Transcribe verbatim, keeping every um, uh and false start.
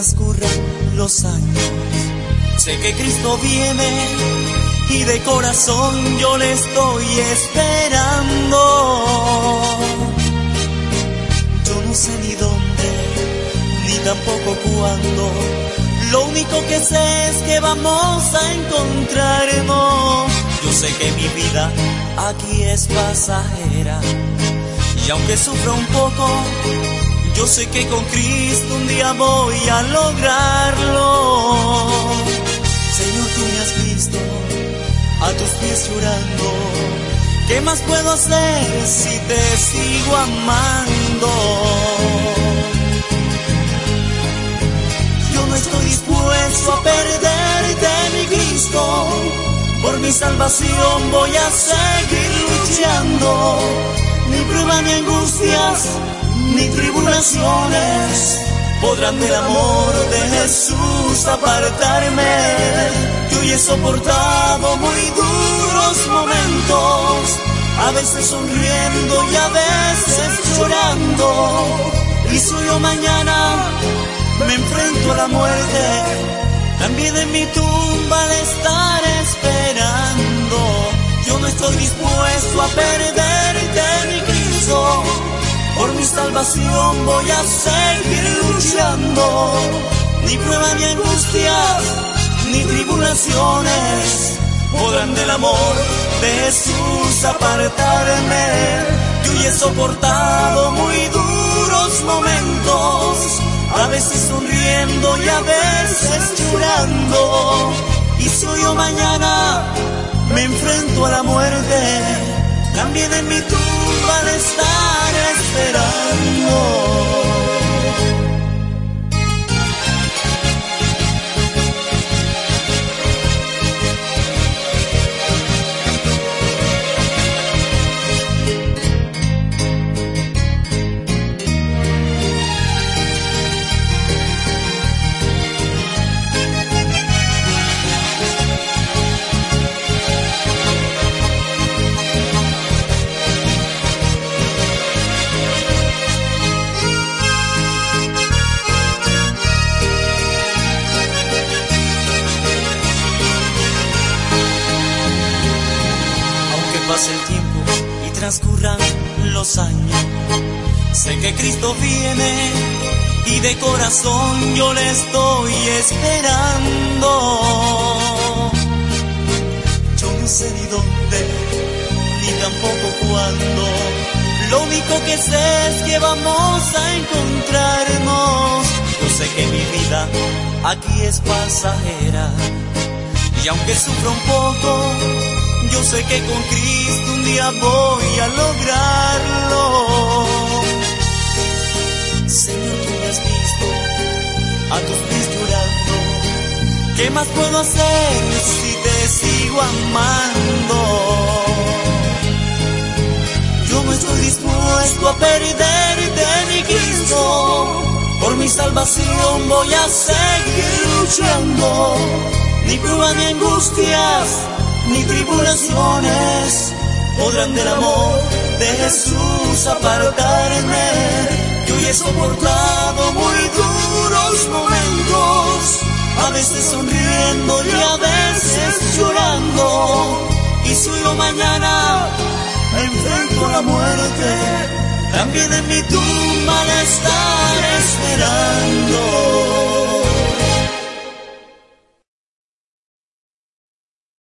transcurran los años. Sé que Cristo viene y de corazón yo le estoy esperando. Yo no sé ni dónde, ni tampoco cuándo. Lo único que sé es que vamos a encontrarnos. Yo sé que mi vida aquí es pasajera, y aunque sufra un poco, yo sé que con Cristo un día voy a lograrlo. Señor, tú me has visto a tus pies llorando. ¿Qué más puedo hacer si te sigo amando? Yo no estoy dispuesto a perderte, mi Cristo. Por mi salvación voy a seguir luchando. Ni prueba ni angustias ni tribulaciones podrán del amor de Jesús apartarme. Yo hoy he soportado muy duros momentos, a veces sonriendo y a veces llorando. Y si yo mañana me enfrento a la muerte, también en mi tumba de estar esperando. Yo no estoy dispuesto a perderte, mi Cristo. Por mi salvación voy a seguir luchando. Ni prueba ni angustias ni tribulaciones podrán del amor de Jesús apartarme. Yo ya he soportado muy duros momentos, a veces sonriendo y a veces llorando. Y si hoy o mañana me enfrento a la muerte, también en mi tumba de estar esperando. Pase el tiempo y transcurran los años, sé que Cristo viene y de corazón yo le estoy esperando. Yo no sé ni dónde, ni tampoco cuándo. Lo único que sé es que vamos a encontrarnos. Yo sé que mi vida aquí es pasajera, y aunque sufra un poco, yo sé que con Cristo un día voy a lograrlo. Señor, tú me has visto a tus pies llorando. ¿Qué más puedo hacer si te sigo amando? Yo no estoy dispuesto a perderte, mi Cristo. Por mi salvación voy a seguir luchando. Ni prueba ni angustias ni tribulaciones podrán del amor de Jesús apartarme. Yo ya he soportado muy duros momentos, a veces sonriendo y a veces llorando. Y si yo mañana me enfrento a la muerte, también en mi tumba de estar